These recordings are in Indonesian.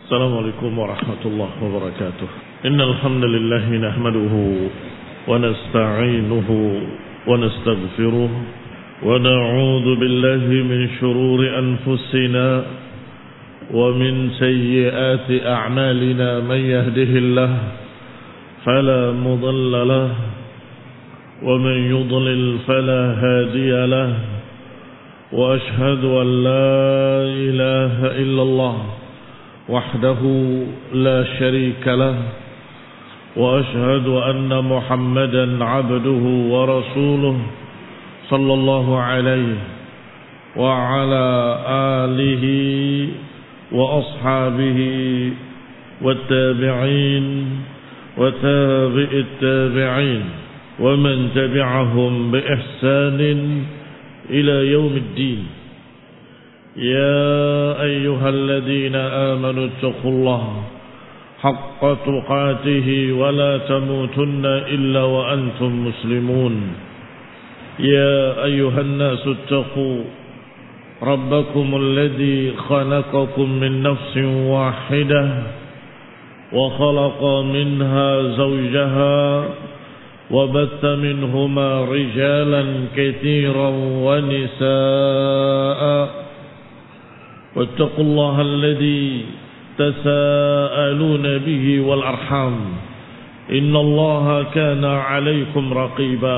السلام عليكم ورحمة الله وبركاته. إن الحمد لله نحمده ونستعينه ونستغفره ونعوذ بالله من شرور أنفسنا ومن سيئات أعمالنا. من يهده الله فلا مضل له ومن يضلل فلا هادي له وأشهد أن لا إله إلا الله وحده لا شريك له وأشهد أن محمدا عبده ورسوله صلى الله عليه وعلى آله وأصحابه والتابعين وتابع التابعين ومن تبعهم بإحسان إلى يوم الدين. يا أيها الذين آمنوا اتقوا الله حق تقاته ولا تموتن إلا وأنتم مسلمون. يا أيها الناس اتقوا ربكم الذي خلقكم من نفس واحدة وخلق منها زوجها وبث منهما رجالا كثيرا ونساء واتقوا الله الذي تساءلون به والأرحام إن الله كان عليكم رقيبا.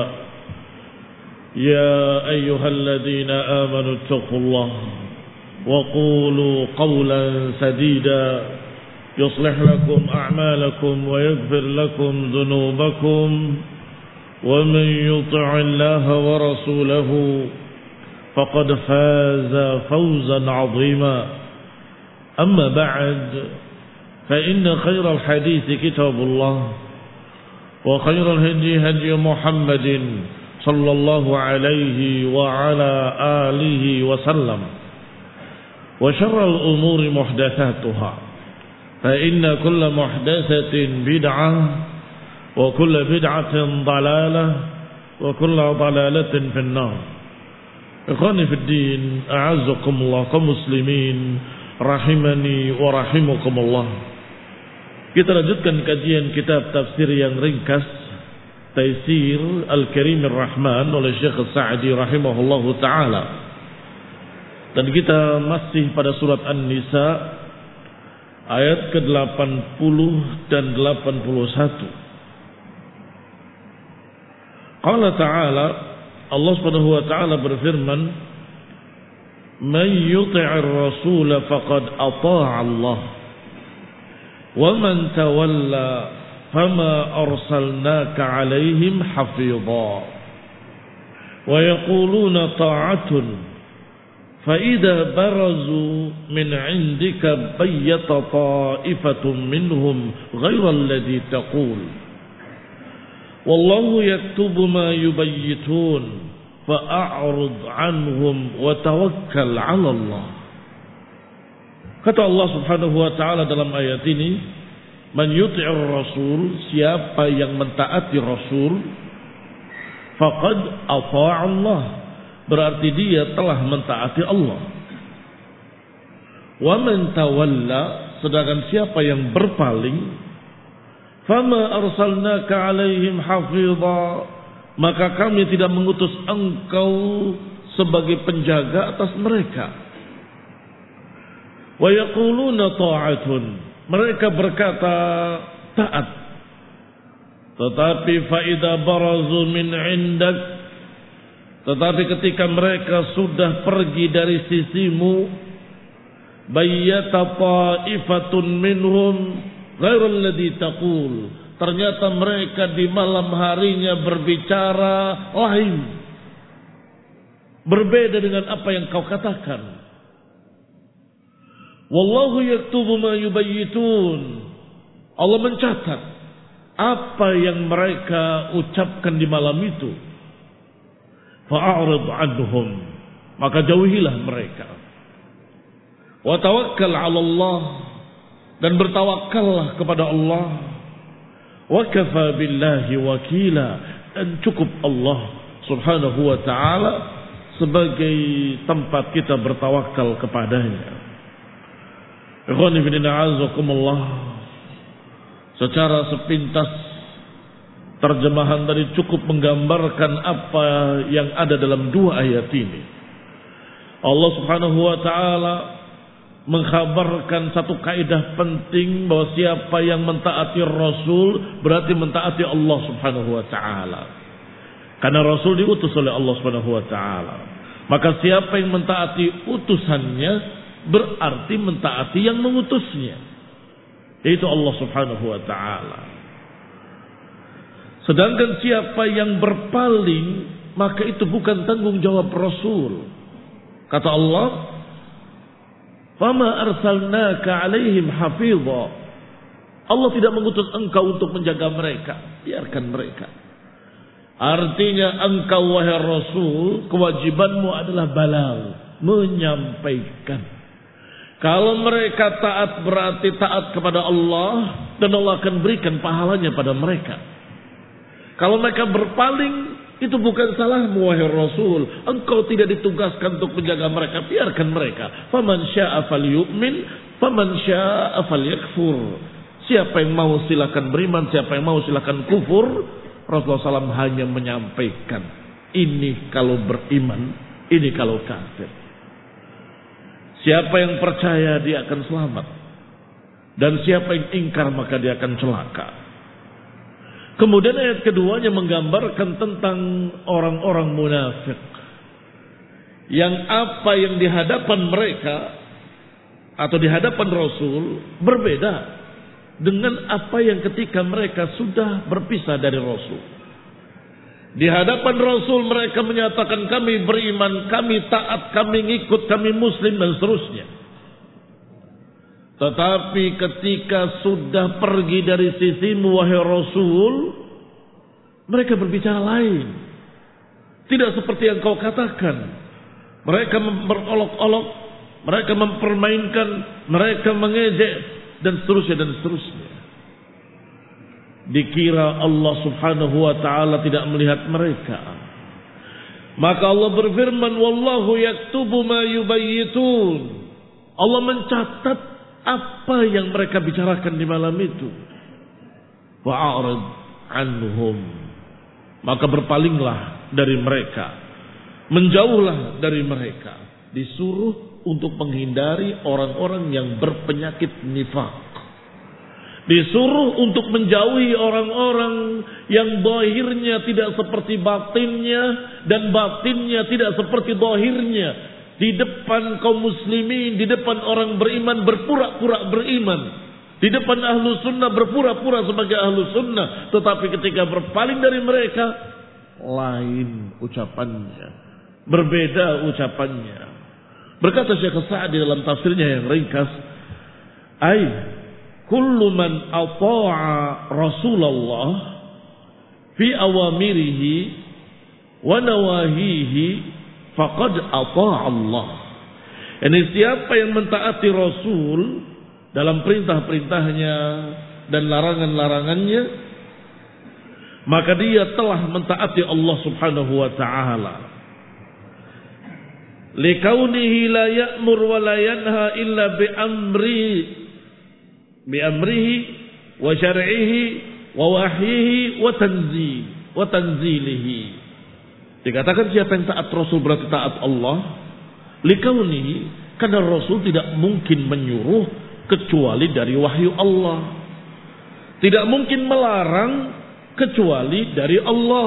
يا أيها الذين آمنوا اتقوا الله وقولوا قولا سديدا يصلح لكم أعمالكم ويغفر لكم ذنوبكم ومن يطع الله ورسوله فقد فاز فوزا عظيما. أما بعد فإن خير الحديث كتاب الله وخير الهدي هدي محمد صلى الله عليه وعلى آله وسلم وشر الأمور محدثاتها فإن كل محدثة بدعة وكل بدعة ضلالة وكل ضلالة في النار. Ikhwani fi din, a'azzakumullah kaum muslimin rahimani wa rahimakumullah. Kita lanjutkan kajian kitab tafsir yang ringkas Taisir Al-Karimir Rahman oleh Syekh Sa'di rahimahullahu taala. Dan kita masih pada surat An-Nisa ayat ke-80 dan 81. Qala ta'ala, Allah Subhanahu wa taala berfirman, "Man yuti'ir rasul faqad ata'a Allah, wa man tawalla fama arsalnaka 'alaihim hafidha, wa yaquluna ta'atun fa idza barazu min 'indika bayyata ta'ifatun minhum ghayra alladhi taqul wallahu yaktubu ma yubayyitun fa'a'rid 'anhum wa tawakkal 'ala Allah." Kata Allah Subhanahu wa taala dalam ayat ini, man yuti'ir rasul, siapa yang mentaati rasul, faqad ata'a Allah, berarti dia telah mentaati Allah. Wa man tawalla, sedangkan siapa yang berpaling, fama arsalnaka 'alaihim hafidha, maka kami tidak mengutus engkau sebagai penjaga atas mereka. Wa yaquluna ta'atun, mereka berkata taat, tetapi fa idza barazu min 'indak, tetapi ketika mereka sudah pergi dari sisimu, bayyata ta'ifatun minhum ghairu alladhi taqul, ternyata mereka di malam harinya berbicara lain, berbeda dengan apa yang kau katakan. Wallahu yaktubu ma yubayyitun, Allah mencatat apa yang mereka ucapkan di malam itu. Fa'arid anhum, maka jauhilah mereka. Wa tawakkal 'ala Allah, dan bertawakallah kepada Allah. Wa kafa billahi wakila, dan cukup Allah Subhanahu wa taala sebagai tempat kita bertawakal kepadanya. Ikhwan fillah a'azakumullah. Secara sepintas terjemahan tadi cukup menggambarkan apa yang ada dalam dua ayat ini. Allah Subhanahu wa taala mengkhabarkan satu kaidah penting bahwa siapa yang mentaati Rasul berarti mentaati Allah Subhanahu wa taala. Karena Rasul diutus oleh Allah Subhanahu wa taala. Maka siapa yang mentaati utusannya berarti mentaati yang mengutusnya, yaitu Allah Subhanahu wa taala. Sedangkan siapa yang berpaling, maka itu bukan tanggung jawab Rasul. Kata Allah, "Fama arsalnaka 'alaihim hafidha." Allah tidak mengutus engkau untuk menjaga mereka, biarkan mereka. Artinya engkau wahai Rasul, kewajibanmu adalah balagh, menyampaikan. Kalau mereka taat berarti taat kepada Allah dan Allah akan berikan pahalanya pada mereka. Kalau mereka berpaling, itu bukan salahmu wahai Rasul. Engkau tidak ditugaskan untuk menjaga mereka, biarkan mereka. Faman syaa'a falyu'min, faman syaa'a falyakfur. Siapa yang mau silakan beriman, siapa yang mau silakan kufur. Rasulullah SAW hanya menyampaikan, ini kalau beriman, ini kalau kafir. Siapa yang percaya dia akan selamat, dan siapa yang ingkar maka dia akan celaka. Kemudian ayat keduanya menggambarkan tentang orang-orang munafik yang apa yang di hadapan mereka atau di hadapan Rasul berbeda dengan apa yang ketika mereka sudah berpisah dari Rasul. Di hadapan Rasul mereka menyatakan kami beriman, kami taat, kami ngikut, kami muslim dan seterusnya. Tetapi ketika sudah pergi dari sisimu wahai Rasul, mereka berbicara lain. Tidak seperti yang kau katakan. Mereka berolok-olok, mereka mempermainkan, mereka mengejek dan seterusnya dan seterusnya. Dikira Allah Subhanahu wa taala tidak melihat mereka. Maka Allah berfirman, wallahu yaktubu ma yubayyitun. Allah mencatat apa yang mereka bicarakan di malam itu. Wa'arid anhum. Maka berpalinglah dari mereka, menjauhlah dari mereka. Disuruh untuk menghindari orang-orang yang berpenyakit nifaq. Disuruh untuk menjauhi orang-orang yang zahirnya tidak seperti batinnya dan batinnya tidak seperti zahirnya. Di depan kaum muslimin, di depan orang beriman berpura-pura beriman. Di depan ahlu sunnah berpura-pura sebagai ahlu sunnah. Tetapi ketika berpaling dari mereka, lain ucapannya. Berbeda ucapannya. Berkata Syekh Sa'di dalam tafsirnya yang ringkas, kullu man ata'a Rasulullah fi awamirihi wa nawahihi faqad ata'a Allah. Ini siapa yang mentaati Rasul dalam perintah-perintahnya dan larangan-larangannya, maka dia telah mentaati Allah Subhanahu wa taala. Likaunihi la ya'mur wa la yanha illa bi amrihi wa syar'ihi wa wahyihi wa tanzilihi. Dikatakan siapa yang taat Rasul berarti taat Allah. Likaunihi, karena Rasul tidak mungkin menyuruh kecuali dari wahyu Allah. Tidak mungkin melarang kecuali dari Allah.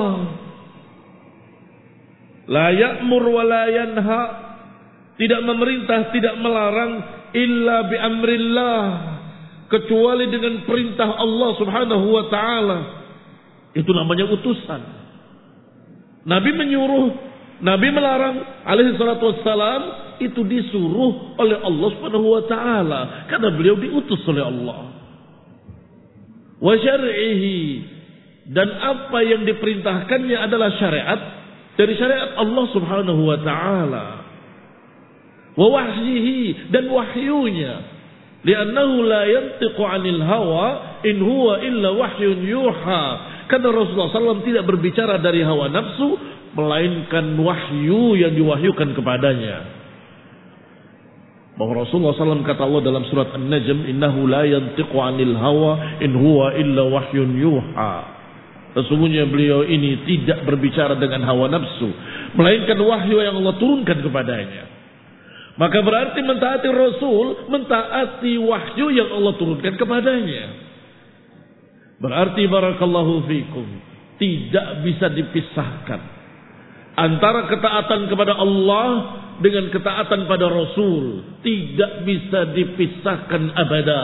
La ya'mur wa la yanha, tidak memerintah, tidak melarang illa bi amrillah, kecuali dengan perintah Allah Subhanahu wa taala. Itu namanya utusan. Nabi menyuruh, Nabi melarang alaihi salatu wassalam, itu disuruh oleh Allah Subhanahu wa taala karena beliau diutus oleh Allah. Wa syar'ihi, dan apa yang diperintahkannya adalah syariat dari syariat Allah Subhanahu wa taala. Wa wahyihi, dan wahyunya. Li'annahu la yantiqu 'anil hawa in huwa illa wahyun yuha. Karena Rasulullah SAW tidak berbicara dari hawa nafsu, melainkan wahyu yang diwahyukan kepadanya. Bahwa Rasulullah SAW kata Allah dalam surat An-Najm, innahu la yantiqu 'anil hawa in huwa illa wahyun yuha. Sesungguhnya beliau ini tidak berbicara dengan hawa nafsu, melainkan wahyu yang Allah turunkan kepadanya. Maka berarti mentaati Rasul, mentaati wahyu yang Allah turunkan kepadanya. Berarti barakallahu fikum, tidak bisa dipisahkan antara ketaatan kepada Allah dengan ketaatan pada Rasul. Tidak bisa dipisahkan abada.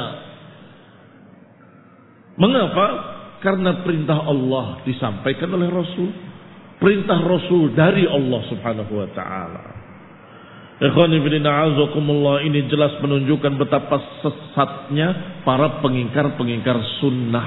Mengapa? Karena perintah Allah disampaikan oleh Rasul, perintah Rasul dari Allah Subhanahu wa taala. Ikhwani fillah a'azakumullah, ini jelas menunjukkan betapa sesatnya para pengingkar-pengingkar sunnah.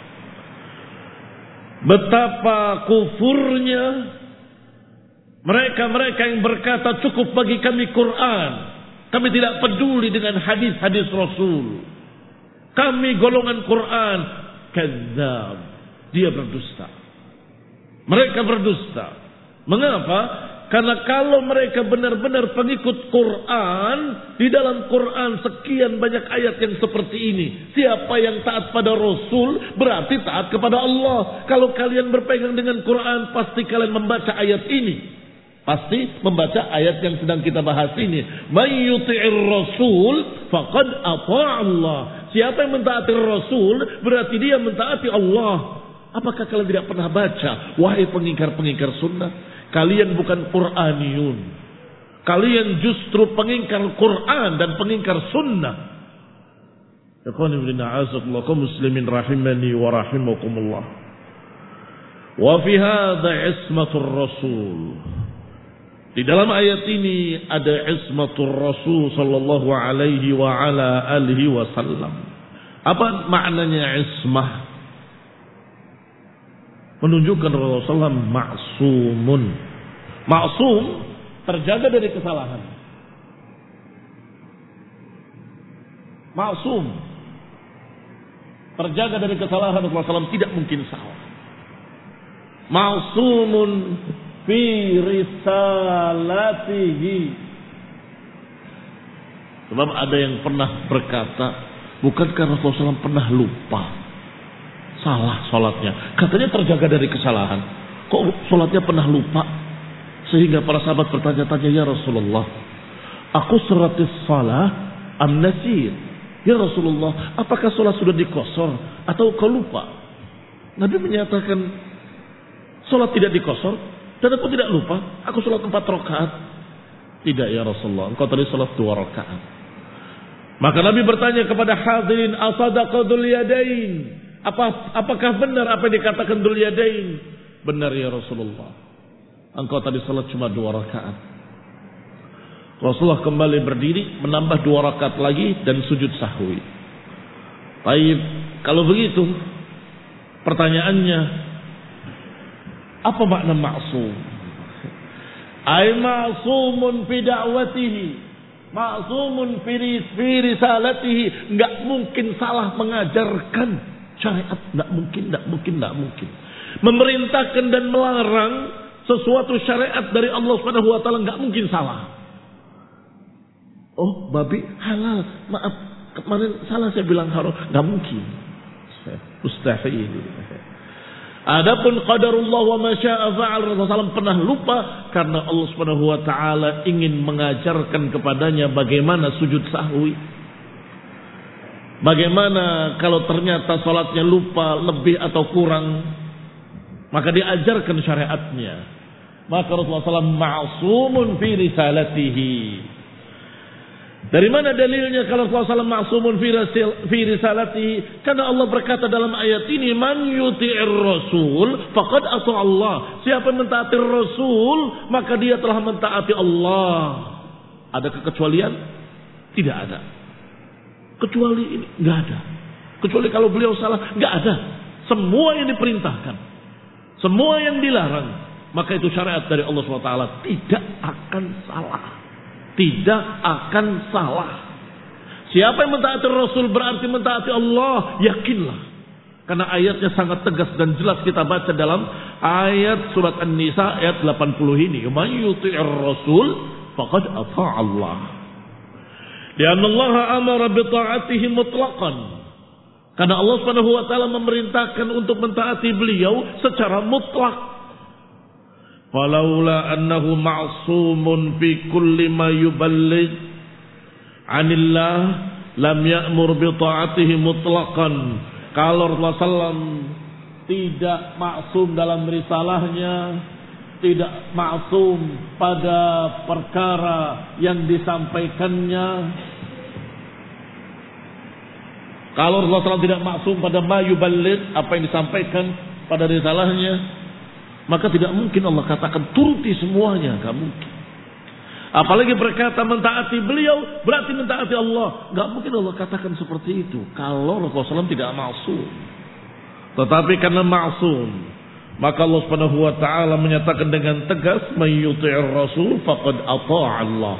Betapa kufurnya mereka-mereka yang berkata cukup bagi kami Quran, kami tidak peduli dengan hadis-hadis Rasul, kami golongan Quran. Kadzab, dia berdusta. Mereka berdusta. Mengapa? Karena kalau mereka benar-benar pengikut Quran, di dalam Quran sekian banyak ayat yang seperti ini. Siapa yang taat pada Rasul berarti taat kepada Allah. Kalau kalian berpegang dengan Quran, pasti kalian membaca ayat ini. Pasti membaca ayat yang sedang kita bahas ini. May yuti'ir Rasul faqad ata'a Allah. Siapa yang mentaati Rasul berarti dia mentaati Allah. Apakah kalian tidak pernah baca, wahai pengingkar-pengingkar sunnah, kalian bukan Qur'aniyun, kalian justru pengingkar Quran dan pengingkar sunnah. Ikhwani fillah a'azakumullah kaum muslimin rahimani wa rahimakumullah. Wa fi hadza ismatur rasul. Di dalam ayat ini ada ismatur Rasul sallallahu alaihi wa ala alihi wasallam. Apa maknanya ismah? Menunjukkan Rasulullah ma'sumun. Ma'sum terjaga dari kesalahan. Ma'sum terjaga dari kesalahan. Rasulullah SAW tidak mungkin salah. Ma'sumun fi risalatihi. Sebab ada yang pernah berkata, bukankah Rasulullah SAW pernah lupa salah sholatnya? Katanya terjaga dari kesalahan. Kok sholatnya pernah lupa? Sehingga para sahabat bertanya-tanya, ya Rasulullah, aku suratis salah am nasir? Ya Rasulullah, apakah sholat sudah dikosor atau kau lupa? Nabi menyatakan, sholat tidak dikosor dan aku tidak lupa, aku sholat 4 rakaat. Tidak ya Rasulullah, engkau tadi sholat 2 rakaat. Maka Nabi bertanya kepada hadirin, asadaqa dzul yadain? Apakah benar apa yang dikatakan dzul yadain? Benar ya Rasulullah, engkau tadi sholat cuma 2 rakaat. Rasulullah kembali berdiri, menambah 2 rakaat lagi dan sujud sahwi. Baik, kalau begitu pertanyaannya, apa makna ma'sum? Ay ma'sumun fi da'watihi, ma'sumun fi risalatihi. Enggak mungkin salah mengajarkan syariat, enggak mungkin. Memerintahkan dan melarang sesuatu syariat dari Allah Subhanahu wa taala enggak mungkin salah. Oh, babi halal. Maaf, kemarin salah saya bilang haram. Enggak mungkin. Mustahil. Adapun qadarullah wa ma syaa fa'al, Rasulullah SAW pernah lupa karena Allah Subhanahu wa taala ingin mengajarkan kepadanya bagaimana sujud sahwi. Bagaimana kalau ternyata salatnya lupa lebih atau kurang, maka diajarkan syariatnya. Maka Rasulullah SAW ma'sumun fi risalatihi. Dari mana dalilnya kalau Rasulullah SAW ma'sumun fi risalatihi? Karena Allah berkata dalam ayat ini, man yuti'ir rasul faqad ata'a Allah. Siapa yang mentaati Rasul, maka dia telah mentaati Allah. Ada kekecualian? Tidak ada. Kecuali ini enggak ada. Kecuali kalau beliau salah, enggak ada. Semua yang diperintahkan, semua yang dilarang, maka itu syariat dari Allah SWT, tidak akan salah. Tidak akan salah. Siapa yang mentaati Rasul berarti mentaati Allah, yakinlah. Karena ayatnya sangat tegas dan jelas kita baca dalam ayat surat An-Nisa ayat 80 ini. Man yuti'ir Rasul faqad ata'a Allah. Lianna Allah amara bi ta'atihi mutlaqan. Karena Allah Subhanahu wa taala memerintahkan untuk mentaati beliau secara mutlak. Falaula annahu ma'sumun fi kulli ma yuballigh 'anillah lam ya'mur bi ta'atihi mutlaqan. Kalau Rasulullah SAW tidak maksum dalam risalahnya, tidak maksum pada perkara yang disampaikannya. Kalau Rasulullah SAW tidak maksum pada ma yuballigh, apa yang disampaikan pada risalahnya, maka tidak mungkin Allah katakan turuti semuanya, enggak mungkin. Apalagi berkata mentaati beliau berarti mentaati Allah. Enggak mungkin Allah katakan seperti itu kalau Rasulullah SAW tidak maksum. Tetapi karena maksum, maka Allah Subhanahu wa taala menyatakan dengan tegas, "May yuti'ir rasul faqad ata'a Allah."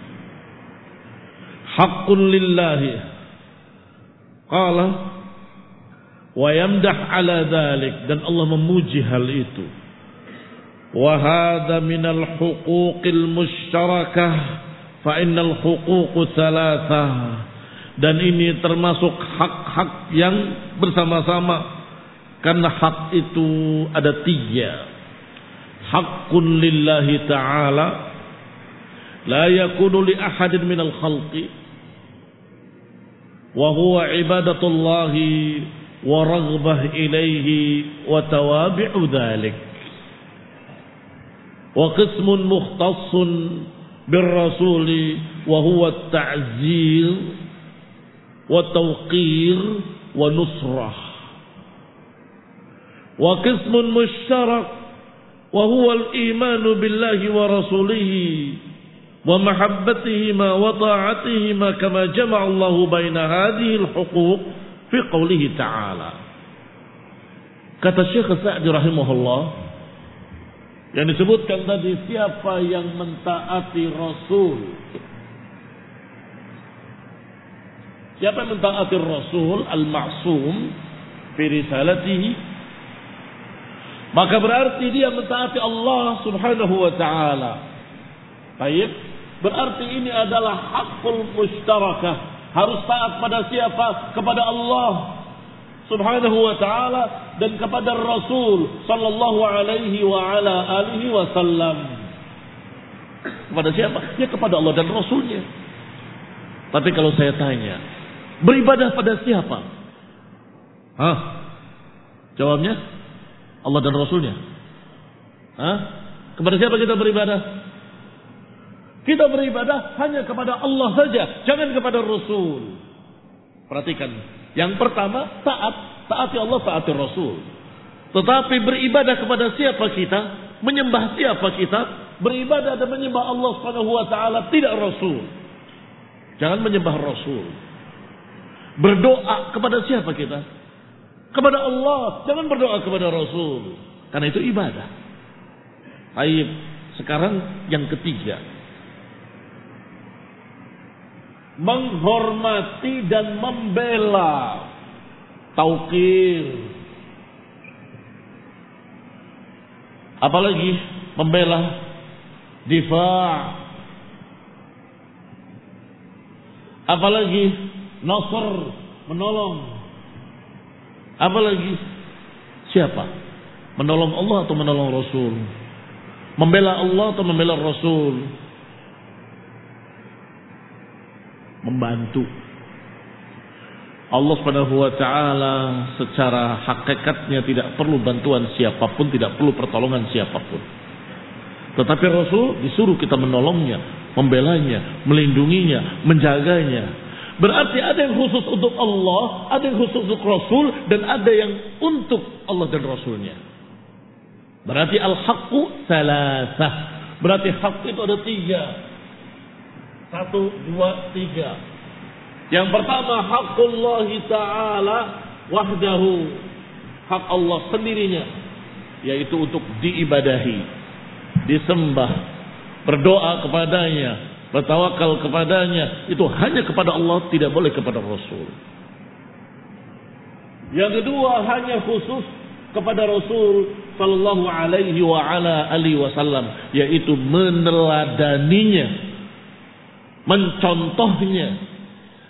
Haqqun lillahi. Qala wa yamdah ala dzalik, dan Allah memuji hal itu. Wa hadza minal huquqil musytarakah fa innal huquq tsalatsah, dan ini termasuk hak-hak yang bersama-sama. Karena hak itu ada 3. Haqqun lillahi ta'ala la yakunu li ahadin minal khalqi wa huwa ibadatullahi wa raghbah ilaihi wa tawabi'u dhalik. Wa qismun mukhtassun birrasuli wa huwa at-ta'zir wa tawqir wa nusrah. Wa qismun musytarak wa huwa al-iman billahi wa rasulihi wa mahabbatihima wa ta'atihima kama jama'a Allah baina hadhihi al-huquq fi qawlihi ta'ala. Kata Syekh Sa'di rahimahullah, yang disebutkan tadi, siapa yang mentaati Rasul, siapa yang mentaati Rasul al-ma'sum fi risalatihi, maka berarti dia mentaati Allah Subhanahu wa taala. Baik, berarti ini adalah hakul musytarakah. Harus taat pada siapa? Kepada Allah Subhanahu wa taala dan kepada Rasul sallallahu alaihi wa ala alihi wasallam. Kepada siapa? Ya kepada Allah dan Rasulnya. Tapi kalau saya tanya, beribadah pada siapa? Jawabnya Allah dan Rasulnya. Kepada siapa kita beribadah? Kita beribadah hanya kepada Allah saja, jangan kepada Rasul. Perhatikan, yang pertama taati Allah, taati Rasul. Tetapi beribadah kepada siapa kita? Menyembah siapa kita? Beribadah dan menyembah Allah Subhanahu wa taala, tidak Rasul. Jangan menyembah Rasul. Berdoa kepada siapa kita? Kepada Allah, jangan berdoa kepada Rasul. Karena itu ibadah. Baik, sekarang yang ketiga. Menghormati dan membela. Tauqir. Apalagi membela, difa'. Apalagi nasr, menolong. Apalagi siapa? Menolong Allah atau menolong Rasul? Membela Allah atau membela Rasul? Membantu. Allah Subhanahu wa taala secara hakikatnya tidak perlu bantuan siapapun, tidak perlu pertolongan siapapun. Tetapi Rasul disuruh kita menolongnya, membelanya, melindunginya, menjaganya. Berarti ada yang khusus untuk Allah, ada yang khusus untuk Rasul, dan ada yang untuk Allah dan Rasulnya. Berarti al-haqqu salasah. Berarti hak itu ada 3. 1, 2, 3. Yang pertama, haqqullahi ta'ala wahdahu. Hak Allah sendirinya, yaitu untuk diibadahi, disembah, berdoa kepadanya, bertawakal kepadanya. Itu hanya kepada Allah, tidak boleh kepada Rasul. Yang kedua, hanya khusus kepada Rasul sallallahu alaihi wa ala alihi wasallam, yaitu meneladaninya, mencontohnya,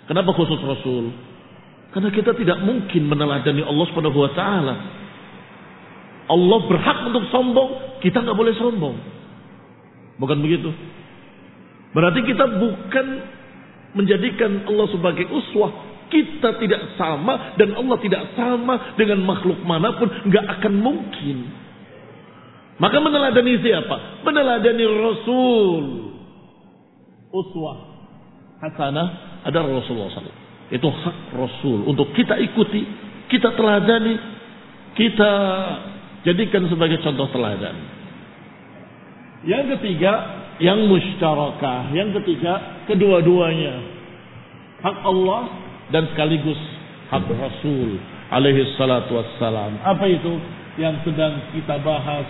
Kenapa khusus Rasul? Karena kita tidak mungkin meneladani Allah Subhanahu wa taala. Allah berhak untuk sombong, kita nggak boleh sombong. Bukan begitu? Berarti kita bukan menjadikan Allah sebagai uswah. Kita tidak sama dan Allah tidak sama dengan makhluk manapun, nggak akan mungkin. Maka meneladani siapa? Meneladani Rasul. Uswah hasanah adalah Rasulullah SAW. Itu hak Rasul untuk kita ikuti, kita teladani, kita jadikan sebagai contoh teladan. Yang ketiga, yang musyarakah. Yang ketiga, kedua-duanya hak Allah dan sekaligus hak Rasul alaihi salatu wassalam. Apa itu yang sedang kita bahas?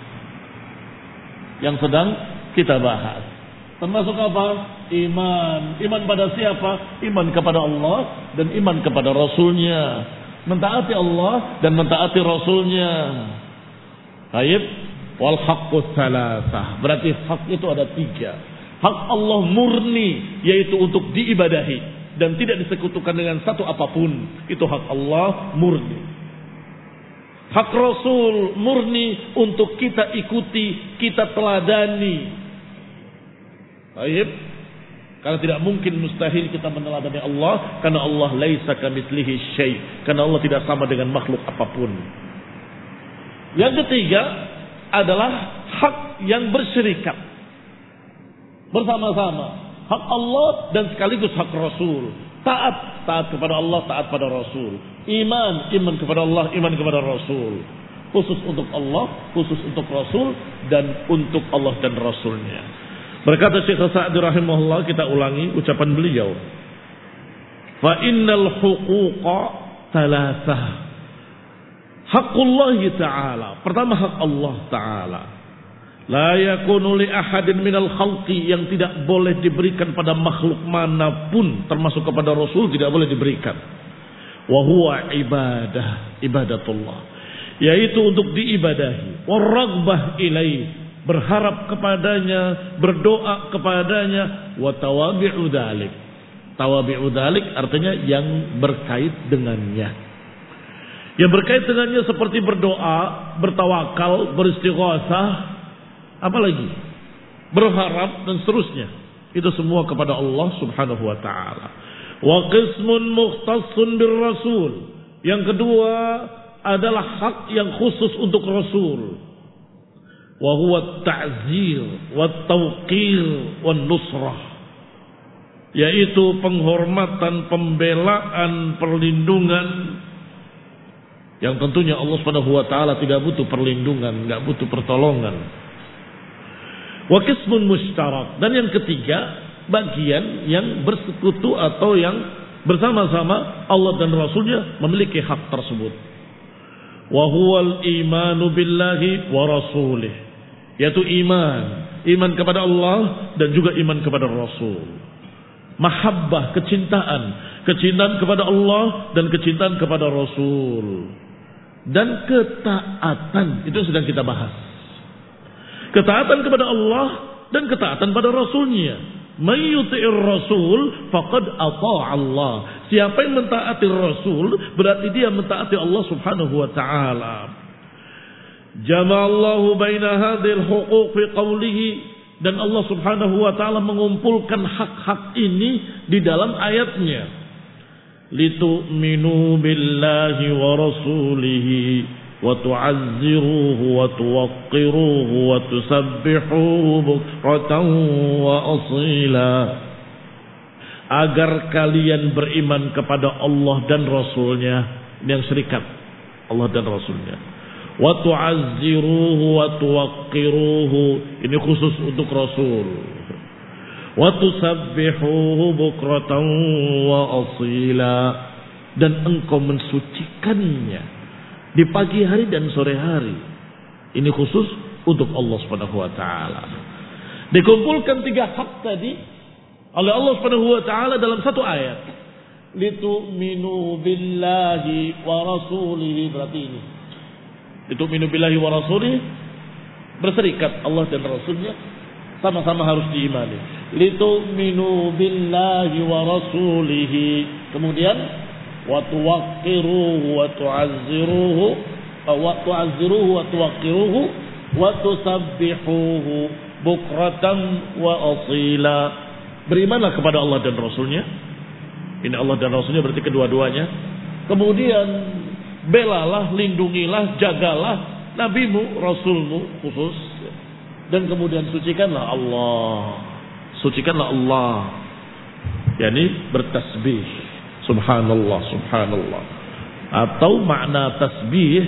Yang sedang kita bahas termasuk apa? Iman. Iman pada siapa? Iman kepada Allah dan iman kepada Rasulnya. Mentaati Allah dan mentaati Rasulnya. Baik. Wal haqqus salasah. Berarti hak itu ada 3. Hak Allah murni, yaitu untuk diibadahi dan tidak disekutukan dengan satu apapun. Itu hak Allah murni. Hak Rasul murni untuk kita ikuti, kita teladani. Baik. Karena tidak mungkin, mustahil kita meneladani Allah, karena Allah laisa kamitslihi syai', karena Allah tidak sama dengan makhluk apapun. Yang ketiga adalah hak yang berserikat bersama-sama. Hak Allah dan sekaligus hak Rasul. Taat kepada Allah, taat pada Rasul. Iman kepada Allah, iman kepada Rasul. Khusus untuk Allah, khusus untuk Rasul, dan untuk Allah dan Rasulnya. Berkata Syekh Sa'di rahimahullah, kita ulangi ucapan beliau. Fa innal huquqa thalathah. Haqqullah ta'ala. Pertama hak Allah ta'ala. La yakunu li ahadin minal khalqi, yang tidak boleh diberikan pada makhluk manapun, termasuk kepada Rasul tidak boleh diberikan. Wa huwa ibadatullah, yaitu untuk diibadahi. Waraghbah ilaih, berharap kepadanya, berdoa kepadanya. Wa tawabi'u dzalik. Tawabi'u dzalik artinya yang berkait dengannya. Yang berkait dengannya seperti berdoa, bertawakal, beristighosah, apalagi berharap dan seterusnya. Itu semua kepada Allah Subhanahu wa taala. Wa qismun mukhtassun bir rasul. Yang kedua adalah hak yang khusus untuk Rasul. Wa huwa at-ta'zir wa at-tawqir wa an-nusrah. Yaitu penghormatan, pembelaan, perlindungan. Yang tentunya Allah Subhanahu wa taala tidak butuh perlindungan, enggak butuh pertolongan. Wa qismun mushtarak. Dan yang ketiga, bagian yang bersekutu atau yang bersama-sama Allah dan Rasulnya memiliki hak tersebut. Wa huwal imanu billahi wa rasulih. Yaitu iman kepada Allah dan juga iman kepada Rasul. Mahabbah, kecintaan kepada Allah dan kecintaan kepada Rasul. Dan ketaatan, itu yang sedang kita bahas. Ketaatan kepada Allah dan ketaatan pada Rasulnya. May yuti'ir Rasul faqad ata'a Allah. Siapa yang mentaati Rasul berarti dia mentaati Allah Subhanahu wa taala. Jama'allahu baina hadhil huquq fi qawlihi, dan Allah Subhanahu wa taala mengumpulkan hak-hak ini di dalam ayatnya. Litu'minu billahi wa rasulihi wa tu'azziruhu wa tuwaqqiruhu wa tusabbihuhu bukratan wa asila. Agar kalian beriman kepada Allah dan Rasulnya. Ini yang syarikat, Allah dan Rasulnya. Wa tu'azziruhu wa tuwaqqiruhu, ini khusus untuk Rasul. Wa tusabbihuhu bukratan wa asila, dan engkau mensucikannya di pagi hari dan sore hari. Ini khusus untuk Allah Subhanahu wa taala. Dikumpulkan 3 hak tadi oleh Allah Subhanahu wa taala dalam satu ayat. Litu'minu billahi wa rasulihi, berarti ini. Litu'minu billahi wa rasulihi, berserikat Allah dan Rasulnya. Sama-sama harus diimani. Litu'minu billahi wa rasulihi. Kemudian wa tuwaqqiruhu wa tu'azziruhu wa tu'azziruhu wa tuwaqqiruhu wa tusabbihuhu bukratan wa asila. Berimanlah kepada Allah dan Rasulnya. Ini Allah dan Rasulnya berarti kedua-duanya. Kemudian belalah, lindungilah, jagalah nabimu, rasulmu khusus. Dan kemudian sucikanlah Allah. Sucikanlah Allah. Yani bertasbih. Subhanallah, subhanallah. Atau makna tasbih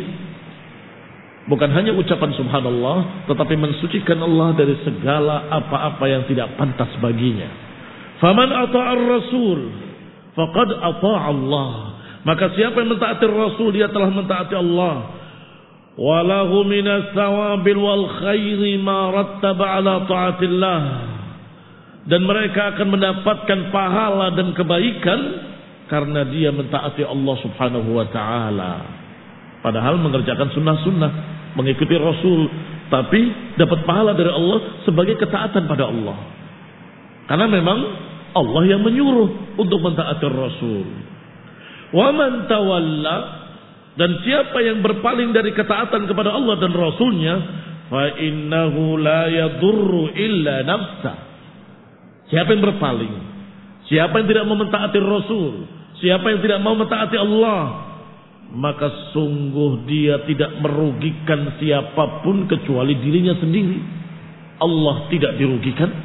bukan hanya ucapan subhanallah, tetapi mensucikan Allah dari segala apa-apa yang tidak pantas baginya. Faman ata'ar rasul faqad ata'a Allah. Maka siapa yang mentaati Rasul, dia telah mentaati Allah. Walahu minas sawabil wal khairi ma rattaba ala ta'atillah. Dan mereka akan mendapatkan pahala dan kebaikan karena dia mentaati Allah Subhanahu wa taala. Padahal mengerjakan sunnah-sunnah, mengikuti Rasul, tapi dapat pahala dari Allah sebagai ketaatan pada Allah. Karena memang Allah yang menyuruh untuk mentaati Rasul. Wa man tawalla, dan siapa yang berpaling dari ketaatan kepada Allah dan Rasulnya, fa innahu la yadurru illa nafsa. Siapa yang berpaling, siapa yang tidak mau mentaati Rasul, siapa yang tidak mau mentaati Allah, maka sungguh dia tidak merugikan siapapun kecuali dirinya sendiri. Allah tidak dirugikan,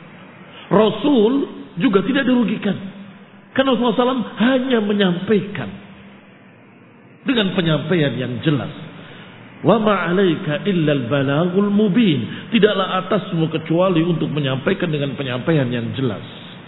Rasul juga tidak dirugikan. Karena Rasulullah SAW hanya menyampaikan dengan penyampaian yang jelas. Wa ma'alaika illal balagul mubin. Tidaklah atasmu kecuali untuk menyampaikan dengan penyampaian yang jelas.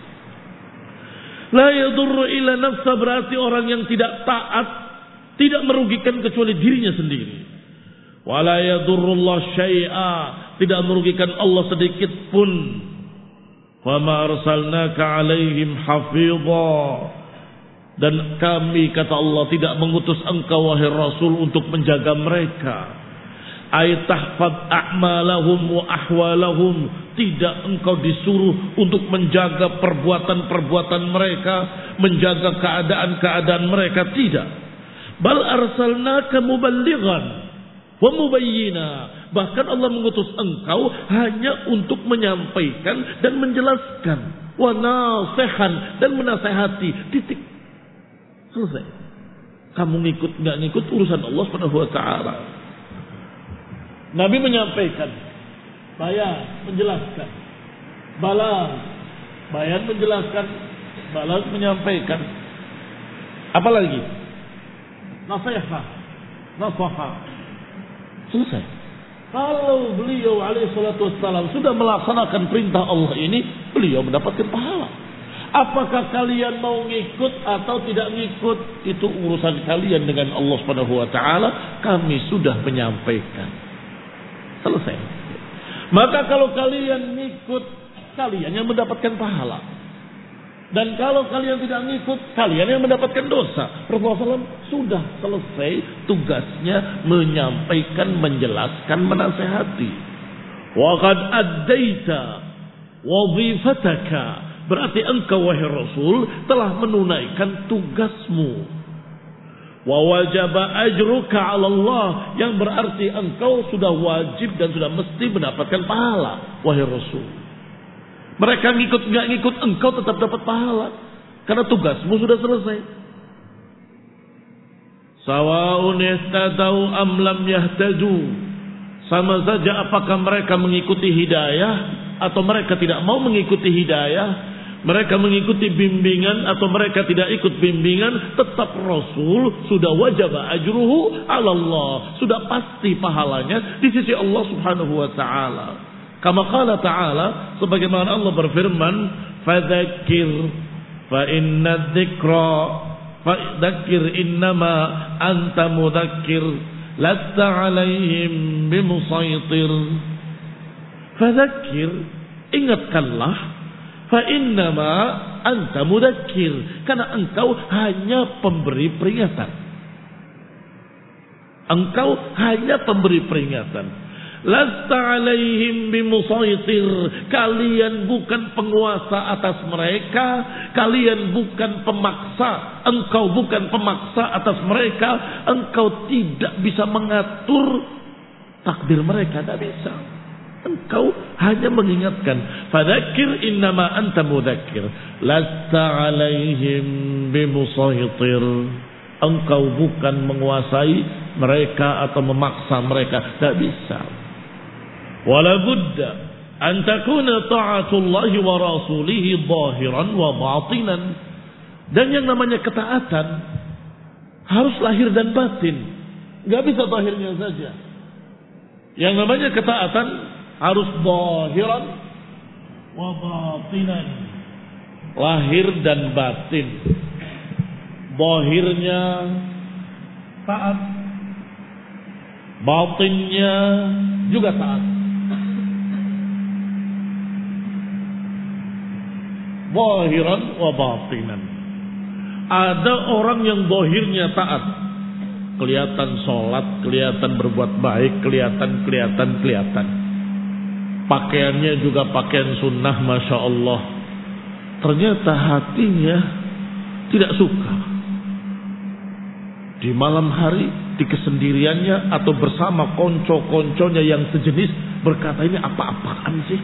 La yadurru illa nafsa, berarti orang yang tidak taat tidak merugikan kecuali dirinya sendiri. Wa la yadurrullah syai'a, tidak merugikan Allah sedikit pun. Wa ma arsalnaka alaihim hafidha, dan kami, kata Allah, tidak mengutus engkau wahai Rasul untuk menjaga mereka. Ay tahfad a'malahum wa ahwalahum, tidak engkau disuruh untuk menjaga perbuatan-perbuatan mereka, menjaga keadaan-keadaan mereka, tidak. Bal arsalnaka muballighan wa mubayyina, bahkan Allah mengutus engkau hanya untuk menyampaikan dan menjelaskan, wa nasihan, dan menasehati, titik, selesai. Kamu ngikut nggak ngikut urusan Allah Subhanahu wa taala. Nabi menyampaikan, bayan menjelaskan, bayan menjelaskan, balas menyampaikan. Apalagi nasihat, selesai. Kalau beliau alaihi salatu wassalam sudah melaksanakan perintah Allah ini, beliau mendapatkan pahala. Apakah kalian mau ngikut atau tidak ngikut, itu urusan kalian dengan Allah Subhanahu wa taala. Kami sudah menyampaikan. Selesai. Maka kalau kalian ngikut, kalian yang mendapatkan pahala. Dan kalau kalian tidak ngikut, kalian yang mendapatkan dosa. Rasulullah SAW sudah selesai tugasnya menyampaikan, menjelaskan, menasehati. Wa qad addaita wazifataka, berarti engkau wahai Rasul telah menunaikan tugasmu. Wa wajaba ajruka 'ala Allah, yang berarti engkau sudah wajib dan sudah mesti mendapatkan pahala wahai Rasul. Mereka ngikut nggak ngikut, engkau tetap dapat pahala karena tugasmu sudah selesai. Sawa'un yahtadau am lam yahtadu, sama saja apakah mereka mengikuti hidayah atau mereka tidak mau mengikuti hidayah, mereka mengikuti bimbingan atau mereka tidak ikut bimbingan, tetap Rasul sudah wajib ajruhu 'ala Allah, sudah pasti pahalanya di sisi Allah Subhanahu wa taala. Kama qala ta'ala, sebagaimana Allah berfirman, fadzakir fa inna dzikra fadzakir innama anta mudzakir lasta 'alaihim bimusaitir. Fadzakir, ingatkanlah, fa innama anta mudzakir, karena engkau hanya pemberi peringatan. Engkau hanya pemberi peringatan. Lasta alaihim bimusaitir. Kalian bukan penguasa atas mereka. Kalian bukan pemaksa. Engkau bukan pemaksa atas mereka. Engkau tidak bisa mengatur takdir mereka. Tidak bisa. Engkau hanya mengingatkan. Fadzakir innama anta mudzakir. Lasta alaihim bimusaitir. Engkau bukan menguasai mereka atau memaksa mereka. Tidak bisa. Wala budda an takuna ta'atullahi wa rasulihi zahiran wa batinan. Dan yang namanya ketaatan harus lahir dan batin. Enggak bisa zahirnya saja. Yang namanya ketaatan harus zahiran wa batinan. Lahir dan batin. Zahirnya taat, batinnya juga taat. Zahiran wa batinan. Ada orang yang zahirnya taat, kelihatan sholat, kelihatan berbuat baik, kelihatan. Pakaiannya juga pakaian sunnah, masya Allah. Ternyata hatinya tidak suka. Di malam hari, di kesendiriannya atau bersama konco-konconya yang sejenis berkata, ini apa-apaan sih?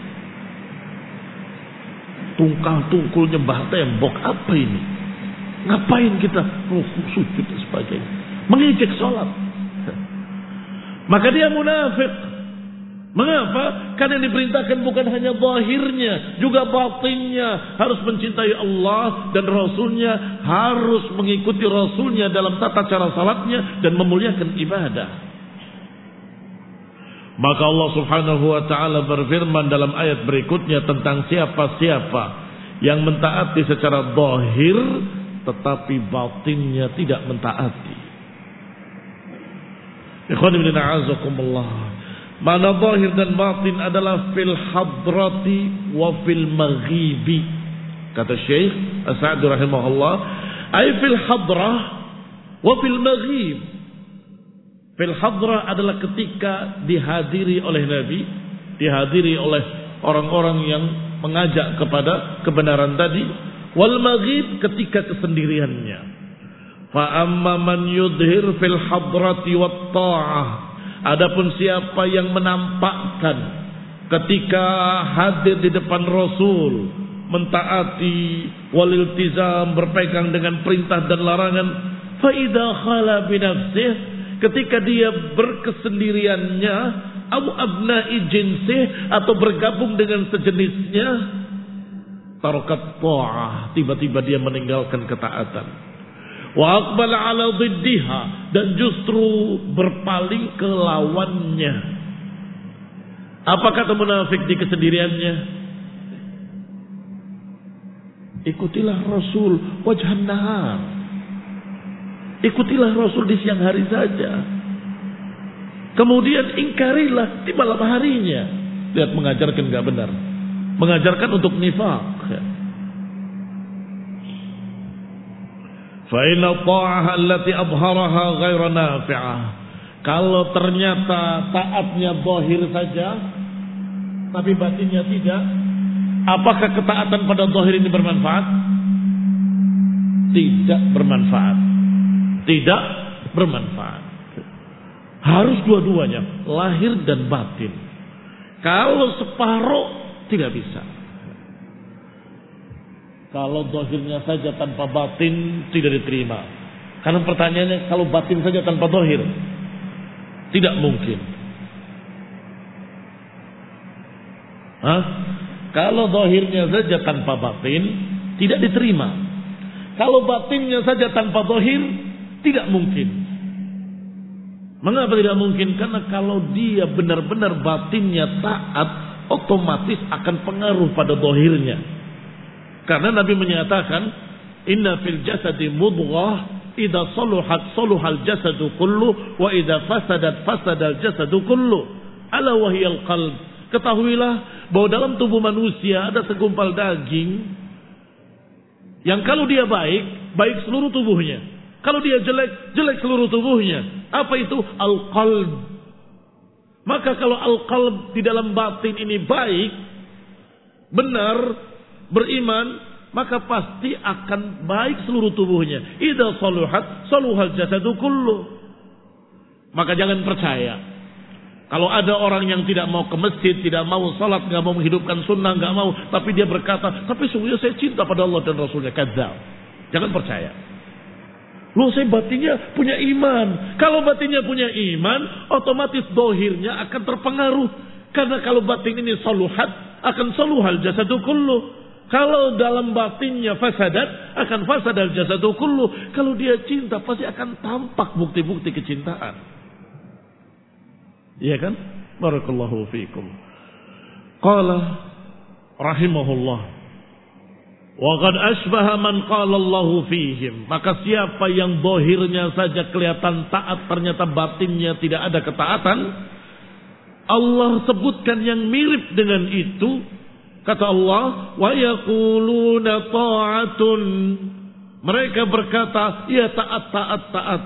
Tungkal-tungkul nyembah tembok, apa ini? Ngapain kita sujud dan sebagainya? Mengejek sholat. Maka dia munafik. Mengapa? Karena yang diperintahkan bukan hanya zahirnya, juga batinnya. Harus mencintai Allah dan Rasulnya, harus mengikuti Rasulnya dalam tata cara salatnya dan memuliakan ibadah. Maka Allah Subhanahu wa ta'ala berfirman dalam ayat berikutnya tentang siapa-siapa yang mentaati secara zahir tetapi batinnya tidak mentaati. Ikhwan ibn a'azakumullah. Mana zahir dan batin adalah fil hadrati wa fil maghibi. Kata Syekh As-Sa'di rahimahullah, ay fil hadrah wa fil maghib. Fil hadrah adalah ketika dihadiri oleh Nabi, dihadiri oleh orang-orang yang mengajak kepada kebenaran tadi. Wal maghib ketika kesendiriannya. Fa amma man yudhir fil hadrati wat ta'ah. Adapun siapa yang menampakkan ketika hadir di depan Rasul, mentaati, waliltizam, berpegang dengan perintah dan larangan, fa idza khala bi nafsihi, ketika dia berkesendiriannya, au abna'i jinsih, atau bergabung dengan sejenisnya, tarakat ta'ah, tiba-tiba dia meninggalkan ketaatan. Wa aqbala ala dhiddiha, dan justru berpaling ke lawannya. Apa kata munafik di kesendiriannya? Ikutilah Rasul wajhan nahar. Ikutilah Rasul di siang hari saja. Kemudian ingkarilah di malam harinya. Lihat, mengajarkan enggak benar. Mengajarkan untuk nifaq. Fa inna ta'ah allati abharaha ghairu nafi'ah. Kalau ternyata taatnya zahir saja tapi batinnya tidak, apakah ketaatan pada zahir ini bermanfaat? Tidak bermanfaat. Tidak bermanfaat. Harus dua-duanya, lahir dan batin. Kalau separuh tidak bisa. Kalau zahirnya saja tanpa batin tidak diterima. Karena pertanyaannya, kalau batin saja tanpa zahir, tidak mungkin. Kalau zahirnya saja tanpa batin tidak diterima. Kalau batinnya saja tanpa zahir tidak mungkin. Mengapa tidak mungkin? Karena kalau dia benar-benar batinnya taat, otomatis akan pengaruh pada zahirnya. Karena Nabi menyatakan, inna fil jasadi mudghah, idza saluhat saluhal jasadu kullu, wa idza fasadat fasadal jasadu kullu, ala wahiyal qalb. Ketahuilah bahwa dalam tubuh manusia ada segumpal daging yang kalau dia baik, baik seluruh tubuhnya. Kalau dia jelek, jelek seluruh tubuhnya. Apa itu? Al-qalb. Maka kalau al-qalb di dalam batin ini baik, benar, beriman, maka pasti akan baik seluruh tubuhnya. Idza saluhat saluhal jasadu kullu. Maka jangan percaya kalau ada orang yang tidak mau ke masjid, tidak mau salat, nggak mau menghidupkan sunnah, nggak mau, tapi dia berkata, tapi sungguhnya saya cinta pada Allah dan Rasulnya. Kadzab. Jangan percaya. Loh, saya batinnya punya iman. Kalau batinnya punya iman, otomatis dohirnya akan terpengaruh. Karena kalau batin ini saluhat, akan saluhal jasadu kullu. Kalau dalam batinnya fasadat, akan fasadal jasadu kullu. Kalau dia cinta, pasti akan tampak bukti-bukti kecintaan. Iya kan? Barakallahu fiikum. Qala rahimahullah. Wa qad asbaha man qala Allahu fihim. Maka siapa yang zahirnya saja kelihatan taat, ternyata batinnya tidak ada ketaatan, Allah sebutkan yang mirip dengan itu. Kata Allah, wa yaquluna ta'atun. Mereka berkata, ya taat.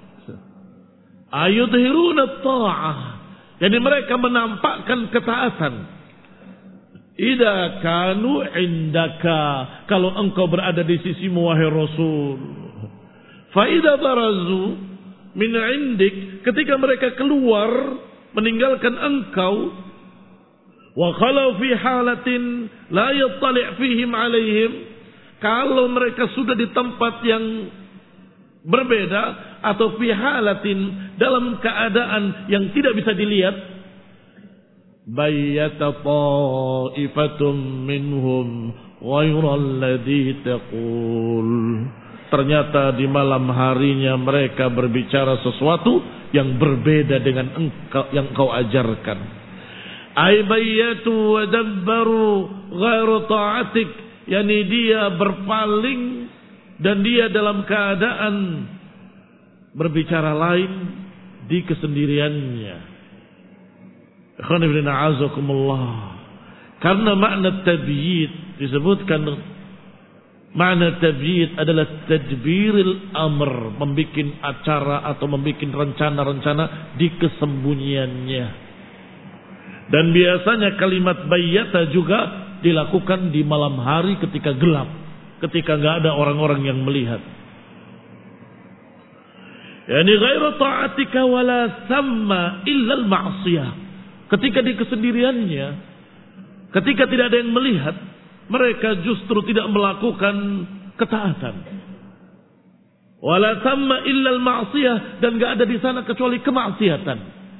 Ayudhiruna ta'ah. Jadi mereka menampakkan ketaatan. Idza kanu indaka, kalau engkau berada di sisimu wahai Rasul. Fa idza barazu min indik, ketika mereka keluar meninggalkan engkau, wa khalau fi halatin la yattali' fihim alaihim, kalau mereka sudah di tempat yang berbeda atau fi halatin, dalam keadaan yang tidak bisa dilihat, bayyata ta'ifatum minhum ghairal ladzi taqul, ternyata di malam harinya mereka berbicara sesuatu yang berbeda dengan yang engkau ajarkan. Ay bayyatu wa dabbaru ghairu ta'atik, yakni dia berpaling dan dia dalam keadaan berbicara lain di kesendiriannya. Karena makna tabyid disebutkan, makna tabyid adalah tadbiril amr, membikin acara atau membikin rencana-rencana di kesembunyiannya. Dan biasanya kalimat bayyata juga dilakukan di malam hari ketika gelap, ketika enggak ada orang-orang yang melihat. Yani ghairu ta'atika wala samma illa al-ma'siyah. Ketika di kesendiriannya, ketika tidak ada yang melihat, mereka justru tidak melakukan ketaatan. Wala samma illa al-ma'siyah, dan enggak ada di sana kecuali kemaksiatan.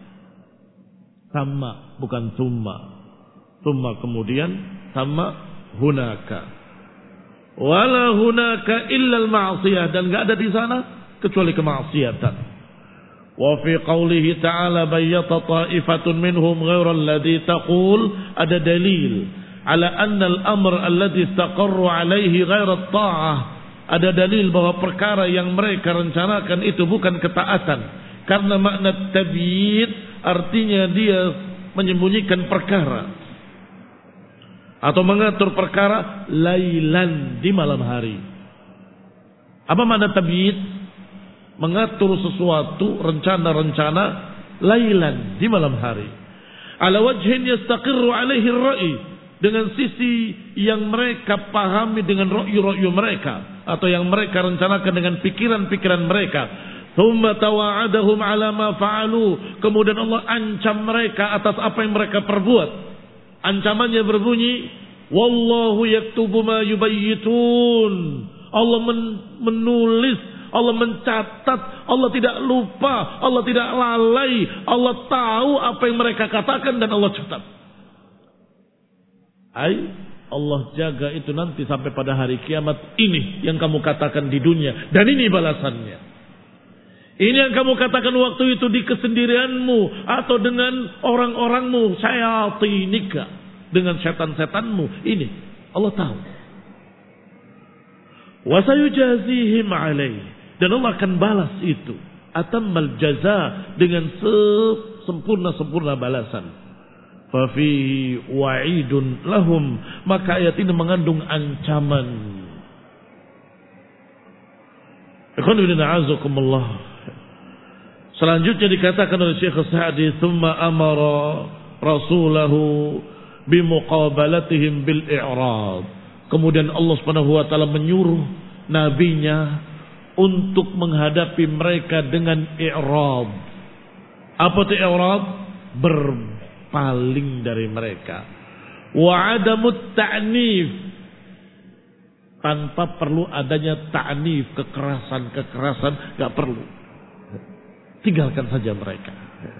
Sama, bukan summa. Summa kemudian, sama hunaka. Wala hunaka illa al-ma'siyah, dan enggak ada di sana kecuali kemaksiatan. Wa fi qawlihi ta'ala bayyata ta'ifatun minhum ghairal ladzi taqul, ada dalil ala anna al-amr alladhi istaqarru alaihi ghairat ta'ah, ada dalil bahwa perkara yang mereka rencanakan itu bukan ketaatan. Karena makna tabyid artinya dia menyembunyikan perkara atau mengatur perkara lailan, di malam hari. Apa makna tabyid? Mengatur sesuatu, rencana-rencana lailan, di malam hari. Ala wajhin yastaqirru alaihi ar-ra'i, dengan sisi yang mereka pahami dengan ra'yu-ra'yu mereka, atau yang mereka rencanakan dengan pikiran-pikiran mereka. Thumma tawa'adahum ala ma fa'alu, kemudian Allah ancam mereka atas apa yang mereka perbuat. Ancamannya berbunyi, wallahu yaktubu ma yubayyitun. Allah menulis, Allah mencatat, Allah tidak lupa, Allah tidak lalai, Allah tahu apa yang mereka katakan dan Allah catat. Allah jaga itu nanti sampai pada hari kiamat. Ini yang kamu katakan di dunia, dan ini balasannya. Ini yang kamu katakan waktu itu di kesendirianmu atau dengan orang-orangmu, syayatinika, dengan setan-setanmu. Ini Allah tahu. Wa sayujazihim alaihi, dan Allah akan balas itu. Atammal jaza, dengan sempurna-sempurna balasan. Fafihi wa'idun lahum, maka ayat ini mengandung ancaman. Selanjutnya dikatakan oleh Syekh Sa'di, "Tsumma amara rasulahu bimuqabalatihim bil i'rad." Kemudian Allah Subhanahu wa taala menyuruh nabinya untuk menghadapi mereka dengan i'rad. Apa itu i'rad? Berpaling dari mereka. Wa adamut ta'nif, tanpa perlu adanya ta'nif, kekerasan, enggak perlu. Tinggalkan saja mereka.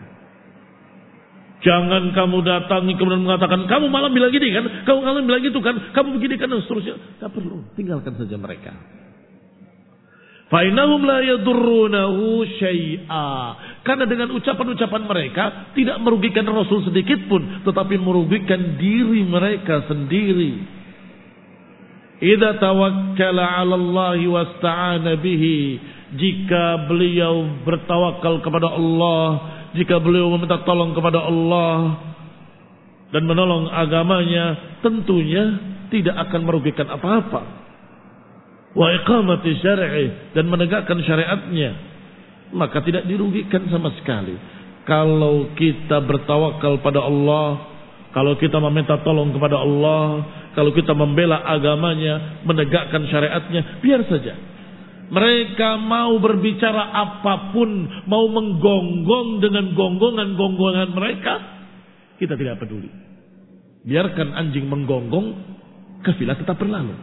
Jangan kamu datangi kemudian mengatakan, kamu malam bilang gini kan, kamu malam bilang gitu kan, kamu begini kan, dan seterusnya. Enggak perlu, tinggalkan saja mereka. Fa innahum la yadurrunahu syai'a. Karena dengan ucapan-ucapan mereka tidak merugikan Rasul sedikit pun, tetapi merugikan diri mereka sendiri. Idza tawakkala 'ala Allah wasta'ana bihi, jika beliau bertawakal kepada Allah, jika beliau meminta tolong kepada Allah dan menolong agamanya, tentunya tidak akan merugikan apa-apa. Wa iqamati syar'i, dan menegakkan syariatnya, maka tidak dirugikan sama sekali. Kalau kita bertawakal pada Allah, kalau kita meminta tolong kepada Allah, kalau kita membela agamanya, menegakkan syariatnya, biar saja. Mereka mau berbicara apapun, mau menggonggong dengan gonggongan mereka, kita tidak peduli. Biarkan anjing menggonggong, kafilah tetap berlalu.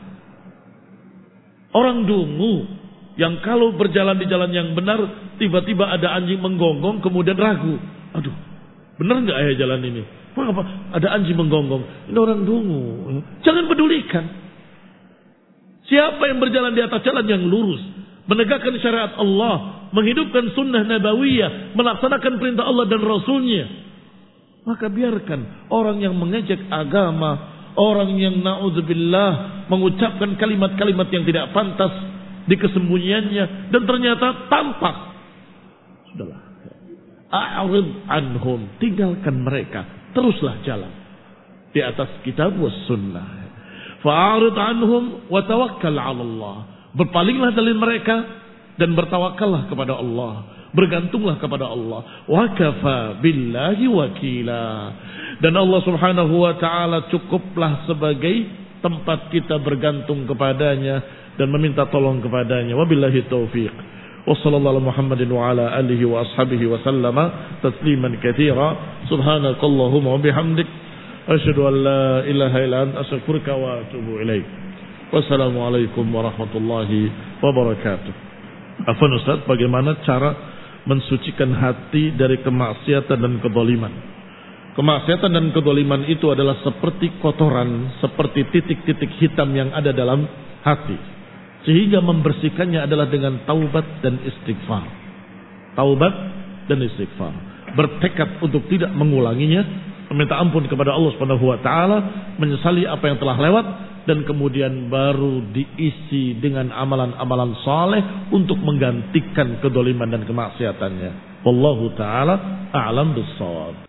Orang dungu yang kalau berjalan di jalan yang benar, tiba-tiba ada anjing menggonggong, kemudian ragu. Aduh, benar nggak ayah jalan ini? Apa? Ada anjing menggonggong. Ini orang dungu. Jangan pedulikan. Siapa yang berjalan di atas jalan yang lurus, menegakkan syariat Allah, menghidupkan sunnah nabawiyah, melaksanakan perintah Allah dan Rasulnya, maka biarkan orang yang mengejek agama, orang yang na'udzubillah mengucapkan kalimat-kalimat yang tidak pantas di kesembunyiannya dan ternyata tampak. Sudahlah. A'rid anhum, tinggalkan mereka, teruslah jalan di atas kitab was sunnah. Fa'arid anhum wa tawakkal 'ala Allah. Berpalinglah dari mereka dan bertawakallah kepada Allah, bergantunglah kepada Allah. Wa kafa billahi wakila. Dan Allah Subhanahu wa taala cukuplah sebagai tempat kita bergantung kepadanya dan meminta tolong kepadanya. Wabillahi taufiq. Wassallallahu Muhammadin wa ala alihi wa ashabihi wa sallama tasliman katsira. Subhanakallahumma wa bihamdik, asyhadu an la ilaha illa anta, astaghfiruka wa atubu ilaik. Wassalamualaikum warahmatullahi wabarakatuh. Afwan Ustaz, bagaimana cara mensucikan hati dari kemaksiatan dan kezaliman? Kemaksiatan dan kezaliman itu adalah seperti kotoran, seperti titik-titik hitam yang ada dalam hati. Sehingga membersihkannya adalah dengan taubat dan istighfar. Taubat dan istighfar. Bertekad untuk tidak mengulanginya, meminta ampun kepada Allah Subhanahu wa taala, menyesali apa yang telah lewat, dan kemudian baru diisi dengan amalan-amalan saleh untuk menggantikan kedzaliman dan kemaksiatannya. Wallahu taala a'lam bissawab.